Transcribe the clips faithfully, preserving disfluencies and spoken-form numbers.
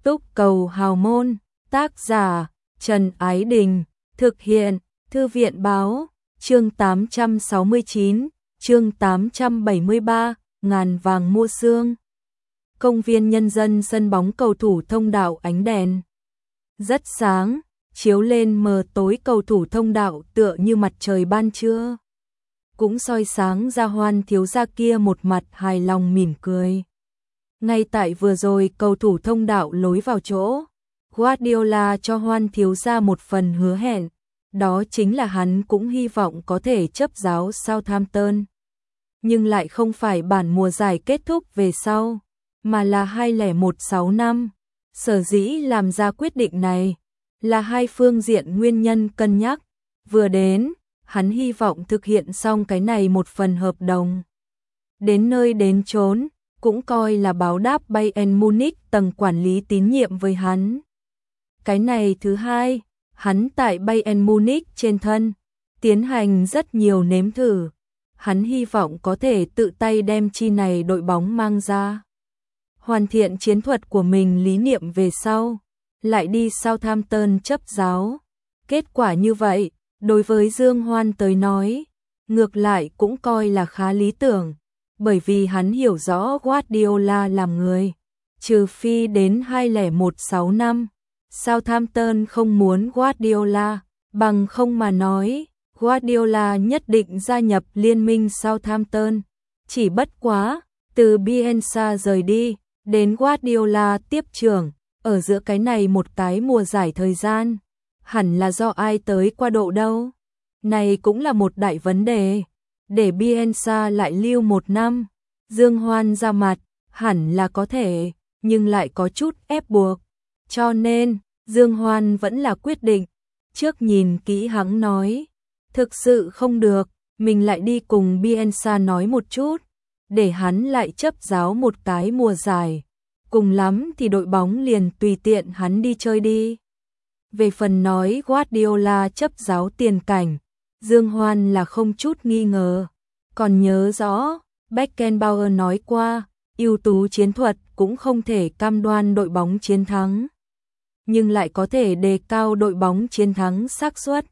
Túc Cầu Hào Môn, tác giả Trần Ái Đình, thực hiện Thư viện Báo, chương tám trăm sáu mươi chín, chương tám trăm bảy mươi ba, ngàn vàng mua xương. Công viên nhân dân sân bóng cầu thủ thông đạo ánh đèn rất sáng, chiếu lên mờ tối cầu thủ thông đạo tựa như mặt trời ban trưa. Cũng soi sáng ra Hoan thiếu gia kia một mặt hài lòng mỉm cười. Ngay tại vừa rồi cầu thủ thông đạo lối vào chỗ, Guardiola cho Hoan thiếu gia một phần hứa hẹn, đó chính là hắn cũng hy vọng có thể chấp giáo Southampton. Nhưng lại không phải bản mùa giải kết thúc về sau, mà là hai không một sáu năm. Sở dĩ làm ra quyết định này là hai phương diện nguyên nhân cân nhắc. Vừa đến, hắn hy vọng thực hiện xong cái này một phần hợp đồng. Đến nơi đến chốn, cũng coi là báo đáp Bayern Munich tầng quản lý tín nhiệm với hắn. Cái này thứ hai, hắn tại Bayern Munich trên thân, tiến hành rất nhiều nếm thử. Hắn hy vọng có thể tự tay đem chi này đội bóng mang ra. Hoàn thiện chiến thuật của mình lý niệm về sau, lại đi Southampton chấp giáo. Kết quả như vậy, đối với Dương Hoan tới nói, ngược lại cũng coi là khá lý tưởng, bởi vì hắn hiểu rõ Guardiola làm người. Trừ phi đến hai không một sáu năm, Southampton không muốn Guardiola, bằng không mà nói, Guardiola nhất định gia nhập liên minh Southampton. Chỉ bất quá, từ Bielsa rời đi, đến Guardiola tiếp trưởng, ở giữa cái này một cái mùa giải thời gian, hẳn là do ai tới qua độ đâu. Này cũng là một đại vấn đề, để Bielsa lại lưu một năm, Dương Hoan ra mặt, hẳn là có thể, nhưng lại có chút ép buộc. Cho nên, Dương Hoan vẫn là quyết định, trước nhìn kỹ hắn nói, thực sự không được, mình lại đi cùng Bielsa nói một chút, để hắn lại chấp giáo một cái mùa giải. Cùng lắm thì đội bóng liền tùy tiện hắn đi chơi đi. Về phần nói Guardiola chấp giáo tiền cảnh, Dương Hoan là không chút nghi ngờ. Còn nhớ rõ, Beckenbauer nói qua, ưu tú chiến thuật cũng không thể cam đoan đội bóng chiến thắng, nhưng lại có thể đề cao đội bóng chiến thắng xác suất.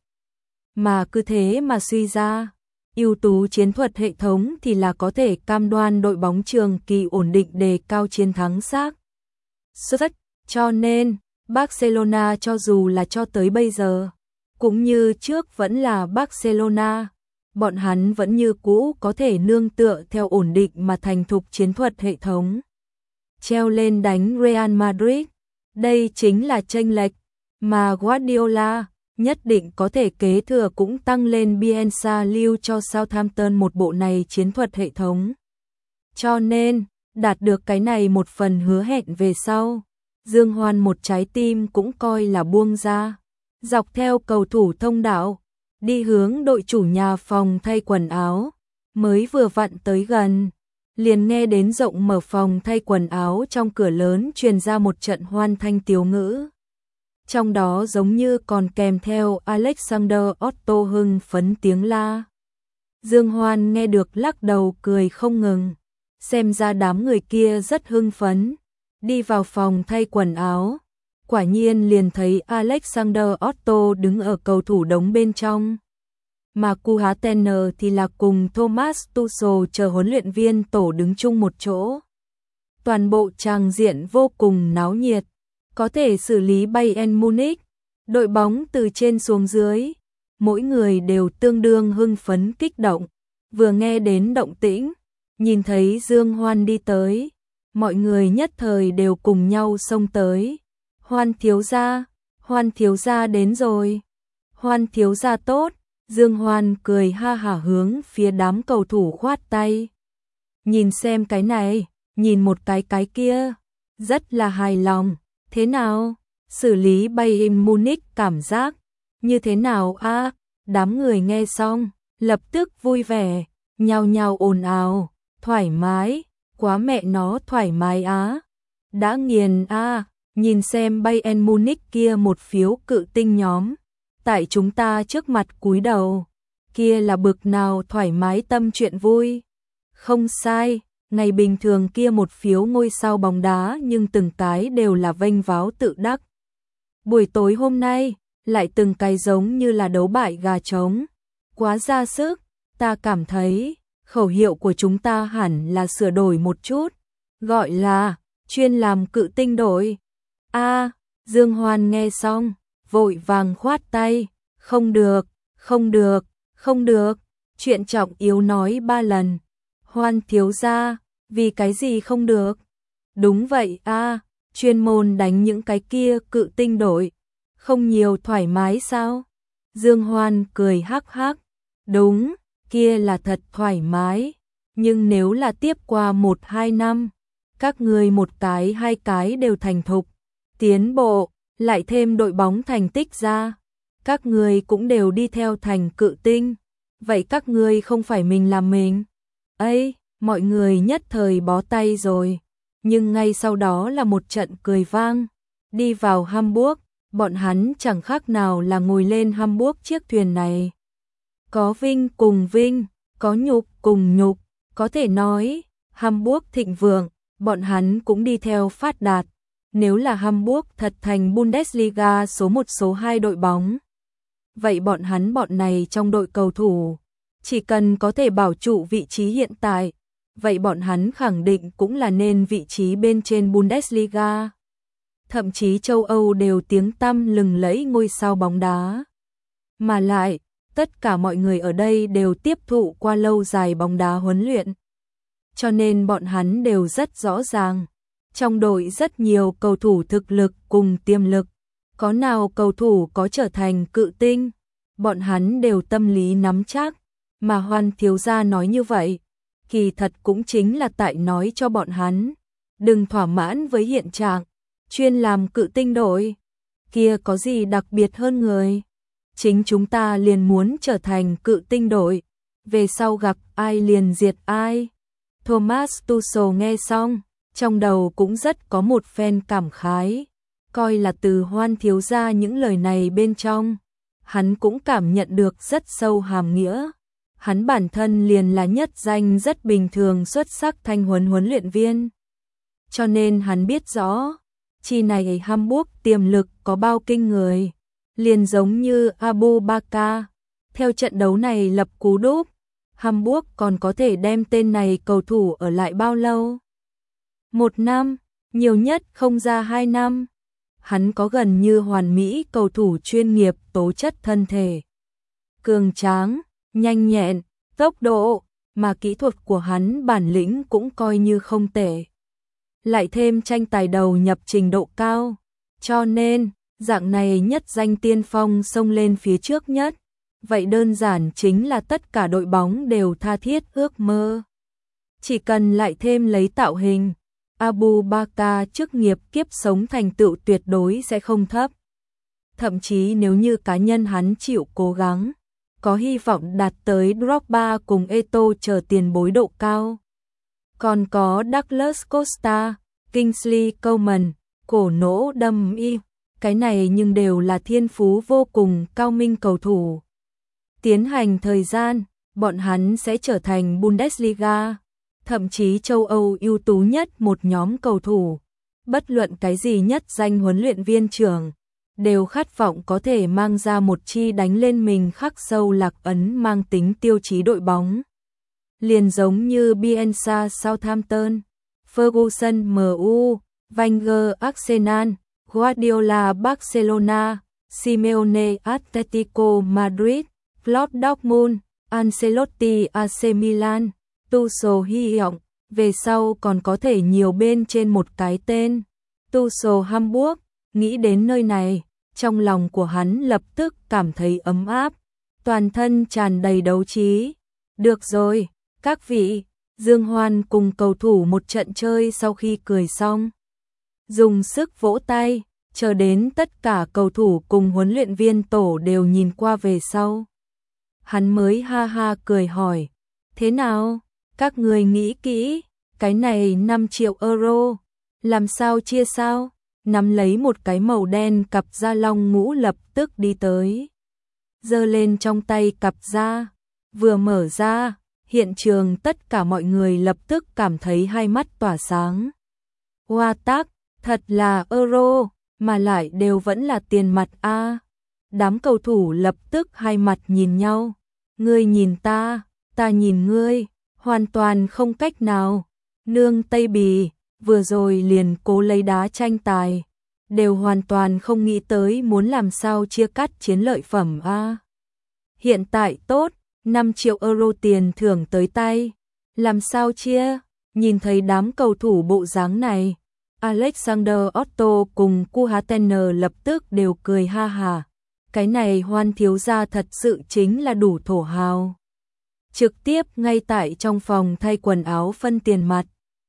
Mà cứ thế mà suy ra, ưu tú chiến thuật hệ thống thì là có thể cam đoan đội bóng trường kỳ ổn định đề cao chiến thắng xác suất. Cho nên, Barcelona cho dù là cho tới bây giờ, cũng như trước vẫn là Barcelona, bọn hắn vẫn như cũ có thể nương tựa theo ổn định mà thành thục chiến thuật hệ thống, treo lên đánh Real Madrid. Đây chính là chênh lệch mà Guardiola nhất định có thể kế thừa, cũng tăng lên Bielsa lưu cho Southampton một bộ này chiến thuật hệ thống. Cho nên, đạt được cái này một phần hứa hẹn về sau, Dương Hoan một trái tim cũng coi là buông ra, dọc theo cầu thủ thông đạo, đi hướng đội chủ nhà phòng thay quần áo. Mới vừa vặn tới gần, liền nghe đến rộng mở phòng thay quần áo trong cửa lớn truyền ra một trận hoan thanh tiếu ngữ. Trong đó giống như còn kèm theo Alexander Otto hưng phấn tiếng la. Dương Hoan nghe được lắc đầu cười không ngừng, xem ra đám người kia rất hưng phấn. Đi vào phòng thay quần áo, quả nhiên liền thấy Alexander Otto đứng ở cầu thủ đống bên trong. Mà Kuhatener thì là cùng Thomas Tuchel chờ huấn luyện viên tổ đứng chung một chỗ. Toàn bộ tràng diện vô cùng náo nhiệt, có thể xử lý Bayern Munich. Đội bóng từ trên xuống dưới, mỗi người đều tương đương hưng phấn kích động. Vừa nghe đến động tĩnh, nhìn thấy Dương Hoan đi tới, mọi người nhất thời đều cùng nhau xông tới. Hoan thiếu gia, Hoan thiếu gia đến rồi. Hoan thiếu gia tốt. Dương Hoan cười ha hả hướng phía đám cầu thủ khoát tay. Nhìn xem cái này, nhìn một cái cái kia, rất là hài lòng. Thế nào? Xử lý Bayern Munich cảm giác như thế nào a? À, đám người nghe xong, lập tức vui vẻ, nhao nhao ồn ào, thoải mái, quá mẹ nó thoải mái á. Đã nghiền a, à, nhìn xem Bayern Munich kia một phiếu cự tinh nhóm, tại chúng ta trước mặt cúi đầu, kia là bực nào thoải mái tâm chuyện vui. Không sai, Ngày bình thường kia một phiếu ngôi sao bóng đá nhưng từng cái đều là vênh váo tự đắc. Buổi tối hôm nay, lại từng cái giống như là đấu bại gà trống. Quá ra sức, ta cảm thấy, khẩu hiệu của chúng ta hẳn là sửa đổi một chút. Gọi là, chuyên làm cự tinh đội. A, Dương Hoan nghe xong, vội vàng khoát tay. Không được, không được, không được. Chuyện trọng yếu nói ba lần. Hoan thiếu gia, vì cái gì không được? Đúng vậy a, chuyên môn đánh những cái kia cự tinh đội. Không nhiều thoải mái sao? Dương Hoan cười hắc hắc. Đúng, kia là thật thoải mái. Nhưng nếu là tiếp qua một hai năm, các người một cái hai cái đều thành thục, tiến bộ, lại thêm đội bóng thành tích ra, các người cũng đều đi theo thành cự tinh. Vậy các người không phải mình làm mình. Ấy, mọi người nhất thời bó tay rồi. Nhưng ngay sau đó là một trận cười vang. Đi vào Hamburg, bọn hắn chẳng khác nào là ngồi lên Hamburg chiếc thuyền này. Có vinh cùng vinh, có nhục cùng nhục, có thể nói, Hamburg thịnh vượng, bọn hắn cũng đi theo phát đạt. Nếu là Hamburg thật thành Bundesliga số một số hai đội bóng, vậy bọn hắn bọn này trong đội cầu thủ, chỉ cần có thể bảo trụ vị trí hiện tại, vậy bọn hắn khẳng định cũng là nên vị trí bên trên Bundesliga. Thậm chí châu Âu đều tiếng tăm lừng lẫy ngôi sao bóng đá. Mà lại, tất cả mọi người ở đây đều tiếp thụ qua lâu dài bóng đá huấn luyện. Cho nên bọn hắn đều rất rõ ràng. Trong đội rất nhiều cầu thủ thực lực cùng tiềm lực. Có nào cầu thủ có trở thành cự tinh, bọn hắn đều tâm lý nắm chắc. Mà Hoan thiếu gia nói như vậy, kỳ thật cũng chính là tại nói cho bọn hắn. Đừng thỏa mãn với hiện trạng, chuyên làm cự tinh đội. Kia có gì đặc biệt hơn người. Chính chúng ta liền muốn trở thành cự tinh đội. Về sau gặp ai liền diệt ai. Thomas Tuchel nghe xong, trong đầu cũng rất có một phen cảm khái. Coi là từ Hoan thiếu gia những lời này bên trong, hắn cũng cảm nhận được rất sâu hàm nghĩa. Hắn bản thân liền là nhất danh rất bình thường xuất sắc thanh huấn huấn luyện viên. Cho nên hắn biết rõ, chi này Hamburg tiềm lực có bao kinh người. Liền giống như Abu Bakar, theo trận đấu này lập cú đúp, Hamburg còn có thể đem tên này cầu thủ ở lại bao lâu? Một năm, nhiều nhất không ra hai năm. Hắn có gần như hoàn mỹ cầu thủ chuyên nghiệp, tố chất thân thể cường tráng, nhanh nhẹn, tốc độ, mà kỹ thuật của hắn bản lĩnh cũng coi như không tệ. Lại thêm tranh tài đầu nhập trình độ cao, cho nên dạng này nhất danh tiên phong xông lên phía trước nhất, vậy đơn giản chính là tất cả đội bóng đều tha thiết ước mơ. Chỉ cần lại thêm lấy tạo hình, Abu Bakar chức nghiệp kiếp sống thành tựu tuyệt đối sẽ không thấp. Thậm chí nếu như cá nhân hắn chịu cố gắng, có hy vọng đạt tới Drogba cùng Eto'o chờ tiền bối độ cao. Còn có Douglas Costa, Kingsley Coman, cổ nỗ đâm y, cái này nhưng đều là thiên phú vô cùng cao minh cầu thủ. Tiến hành thời gian, bọn hắn sẽ trở thành Bundesliga, thậm chí châu Âu ưu tú nhất một nhóm cầu thủ. Bất luận cái gì nhất danh huấn luyện viên trưởng, đều khát vọng có thể mang ra một chi đánh lên mình khắc sâu lạc ấn mang tính tiêu chí đội bóng. Liền giống như Bielsa Southampton, Ferguson em u, Wenger Arsenal, Guardiola Barcelona, Simeone Atletico Madrid, Klopp Dortmund, Ancelotti a xê Milan, Tuchel hy vọng về sau còn có thể nhiều bên trên một cái tên. Tuchel Hamburg, nghĩ đến nơi này, trong lòng của hắn lập tức cảm thấy ấm áp, toàn thân tràn đầy đấu trí. Được rồi, các vị, Dương Hoan cùng cầu thủ một trận chơi sau khi cười xong, dùng sức vỗ tay, chờ đến tất cả cầu thủ cùng huấn luyện viên tổ đều nhìn qua về sau. Hắn mới ha ha cười hỏi, thế nào, các người nghĩ kỹ, cái này năm triệu euro, làm sao chia sao? Nắm lấy một cái màu đen cặp da long ngũ lập tức đi tới. Giơ lên trong tay cặp da, vừa mở ra, Hiện trường tất cả mọi người lập tức cảm thấy hai mắt tỏa sáng. Hoa tác, thật là euro, mà lại đều vẫn là tiền mặt a. Đám cầu thủ lập tức hai mặt nhìn nhau. Ngươi nhìn ta, ta nhìn ngươi, hoàn toàn không cách nào. Nương Tây Bì, vừa rồi liền cố lấy đá tranh tài. Đều hoàn toàn không nghĩ tới muốn làm sao chia cắt chiến lợi phẩm a. Hiện tại tốt, năm triệu euro tiền thưởng tới tay. Làm sao chia? Nhìn thấy đám cầu thủ bộ dáng này, Alexander Otto cùng Kuhatener lập tức đều cười ha hà. Cái này Hoan thiếu gia thật sự chính là đủ thổ hào. Trực tiếp ngay tại trong phòng thay quần áo phân tiền mặt.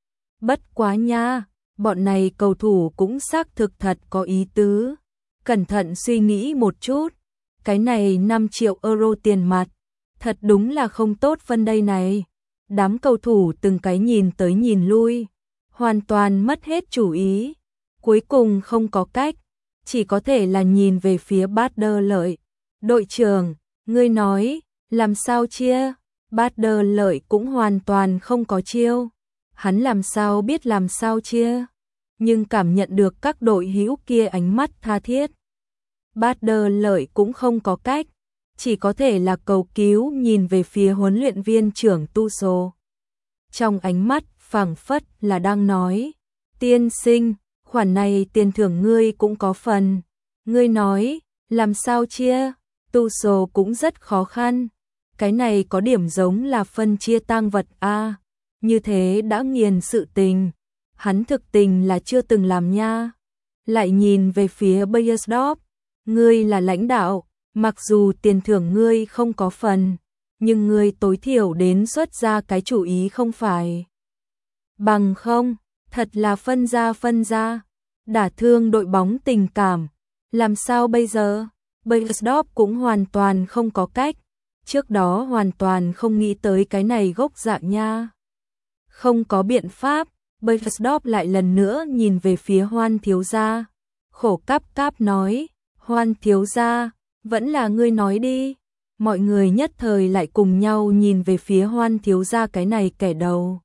Bất quá nha, bọn này cầu thủ cũng xác thực thật có ý tứ. Cẩn thận suy nghĩ một chút, cái này năm triệu euro tiền mặt, thật đúng là không tốt phân đây này. Đám cầu thủ từng cái nhìn tới nhìn lui, hoàn toàn mất hết chủ ý. Cuối cùng không có cách, chỉ có thể là nhìn về phía Bader Lợi. Đội trưởng, ngươi nói, làm sao chia? Bader Lợi cũng hoàn toàn không có chiêu. Hắn làm sao biết làm sao chia? Nhưng cảm nhận được các đội hữu kia ánh mắt tha thiết. Bader Lợi cũng không có cách, chỉ có thể là cầu cứu nhìn về phía huấn luyện viên trưởng Tuchel. Trong ánh mắt phảng phất là đang nói, tiên sinh, khoản này tiền thưởng ngươi cũng có phần. Ngươi nói, làm sao chia? Tuchel cũng rất khó khăn. Cái này có điểm giống là phân chia tang vật a. Như thế đã nghiền sự tình. Hắn thực tình là chưa từng làm nha. Lại nhìn về phía Beiersdorf, ngươi là lãnh đạo, mặc dù tiền thưởng ngươi không có phần, nhưng ngươi tối thiểu đến xuất ra cái chủ ý không phải. Bằng không, thật là phân ra phân ra, đả thương đội bóng tình cảm. Làm sao bây giờ? Beiersdorf cũng hoàn toàn không có cách. Trước đó hoàn toàn không nghĩ tới cái này gốc dạng nha. Không có biện pháp, Beiersdorf lại lần nữa nhìn về phía Hoan thiếu gia. Khổ cáp cáp nói, Hoan thiếu gia, vẫn là ngươi nói đi. Mọi người nhất thời lại cùng nhau nhìn về phía Hoan thiếu gia cái này kẻ đầu.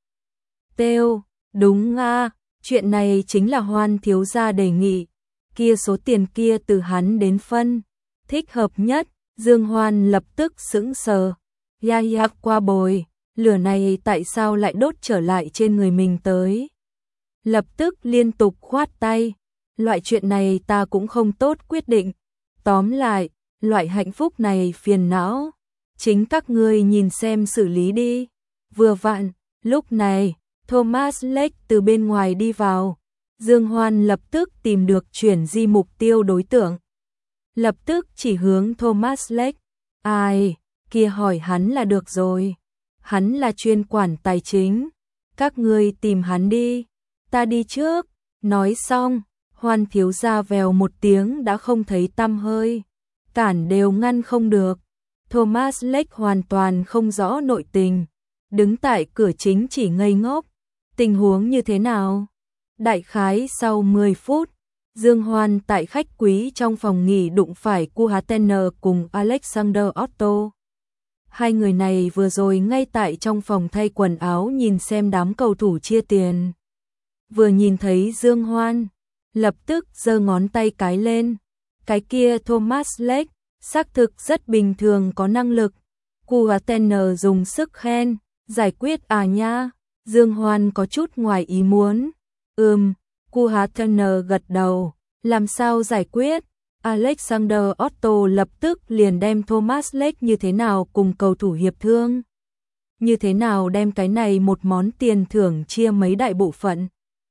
Têu, đúng nga, chuyện này chính là Hoan thiếu gia đề nghị. Kia số tiền kia từ hắn đến phân, thích hợp nhất. Dương Hoan lập tức sững sờ. Ya ya qua bồi, lửa này tại sao lại đốt trở lại trên người mình tới? Lập tức liên tục khoát tay. Loại chuyện này ta cũng không tốt quyết định. Tóm lại, loại hạnh phúc này phiền não. Chính các ngươi nhìn xem xử lý đi. Vừa vặn, lúc này, Thomas Lake từ bên ngoài đi vào. Dương Hoan lập tức tìm được chuyển di mục tiêu đối tượng. Lập tức chỉ hướng Thomas Lake. Ai, kia hỏi hắn là được rồi. Hắn là chuyên quản tài chính. Các ngươi tìm hắn đi. Ta đi trước. Nói xong, Hoan thiếu gia vèo một tiếng đã không thấy tăm hơi. Cản đều ngăn không được. Thomas Lake hoàn toàn không rõ nội tình. Đứng tại cửa chính chỉ ngây ngốc. Tình huống như thế nào? Đại khái sau mười phút. Dương Hoan tại khách quý trong phòng nghỉ đụng phải Kuhatener cùng Alexander Otto. Hai người này vừa rồi ngay tại trong phòng thay quần áo nhìn xem đám cầu thủ chia tiền. Vừa nhìn thấy Dương Hoan, lập tức giơ ngón tay cái lên. Cái kia Thomas Lake, xác thực rất bình thường có năng lực. Kuhatener dùng sức khen, giải quyết à nha. Dương Hoan có chút ngoài ý muốn. Ừm. Kuhatener gật đầu, làm sao giải quyết? Alexander Otto lập tức liền đem Thomas Lake như thế nào cùng cầu thủ hiệp thương. Như thế nào đem cái này một món tiền thưởng chia mấy đại bộ phận.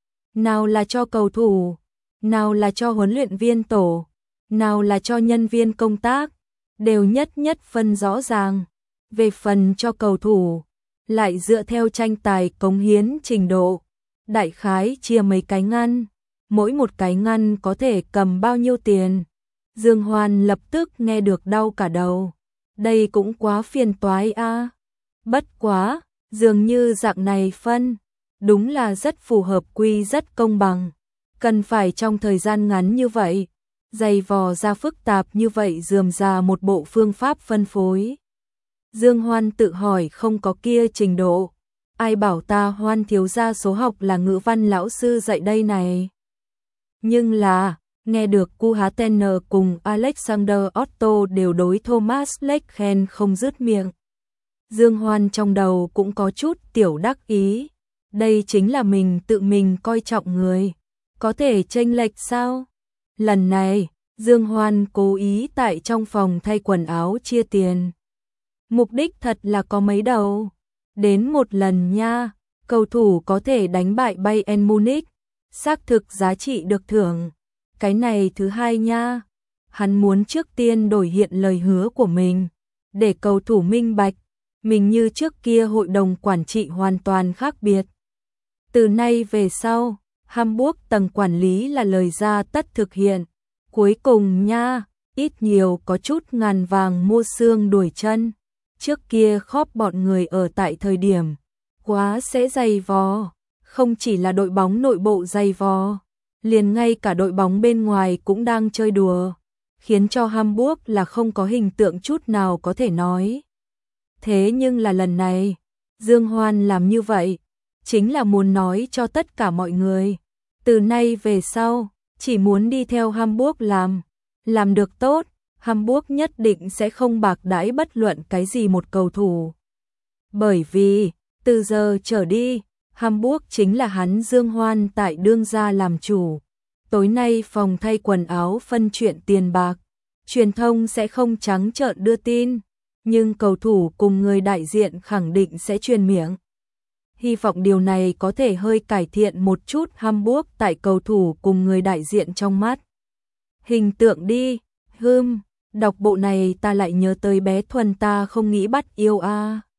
Nào là cho cầu thủ, nào là cho huấn luyện viên tổ, nào là cho nhân viên công tác, đều nhất nhất phân rõ ràng. Về phần cho cầu thủ, lại dựa theo tranh tài cống hiến trình độ. Đại khái chia mấy cái ngăn, mỗi một cái ngăn có thể cầm bao nhiêu tiền. Dương Hoan lập tức nghe được đau cả đầu. Đây cũng quá phiền toái a. Bất quá, dường như dạng này phân, đúng là rất phù hợp quy rất công bằng. Cần phải trong thời gian ngắn như vậy, dày vò ra phức tạp như vậy rườm rà một bộ phương pháp phân phối. Dương Hoan tự hỏi không có kia trình độ. Ai bảo ta Hoan thiếu gia số học là ngữ văn lão sư dạy đây này. Nhưng là, nghe được Kuhatener cùng Alexander Otto đều đối Thomas Lake khen không dứt miệng. Dương Hoan trong đầu cũng có chút tiểu đắc ý. Đây chính là mình tự mình coi trọng người. Có thể chênh lệch sao? Lần này, Dương Hoan cố ý tại trong phòng thay quần áo chia tiền. Mục đích thật là có mấy đầu. Đến một lần nha, cầu thủ có thể đánh bại Bayern Munich, xác thực giá trị được thưởng. Cái này thứ hai nha, hắn muốn trước tiên đổi hiện lời hứa của mình, để cầu thủ minh bạch, mình như trước kia hội đồng quản trị hoàn toàn khác biệt. Từ nay về sau, Hamburg tầng quản lý là lời ra tất thực hiện. Cuối cùng nha, ít nhiều có chút ngàn vàng mua xương đuổi chân. Trước kia khóp bọn người ở tại thời điểm, quá sẽ dày vò, không chỉ là đội bóng nội bộ dày vò, liền ngay cả đội bóng bên ngoài cũng đang chơi đùa, khiến cho Hamburg là không có hình tượng chút nào có thể nói. Thế nhưng là lần này, Dương Hoan làm như vậy, chính là muốn nói cho tất cả mọi người, từ nay về sau, chỉ muốn đi theo Hamburg làm, làm được tốt, Hamburg nhất định sẽ không bạc đãi bất luận cái gì một cầu thủ. Bởi vì, từ giờ trở đi, Hamburg chính là hắn Dương Hoan tại đương gia làm chủ. Tối nay phòng thay quần áo phân chuyện tiền bạc, truyền thông sẽ không trắng trợn đưa tin, nhưng cầu thủ cùng người đại diện khẳng định sẽ truyền miệng. Hy vọng điều này có thể hơi cải thiện một chút Hamburg tại cầu thủ cùng người đại diện trong mắt. Hình tượng đi, hưm, đọc bộ này ta lại nhớ tới bé Thuần ta không nghĩ bắt yêu a. À.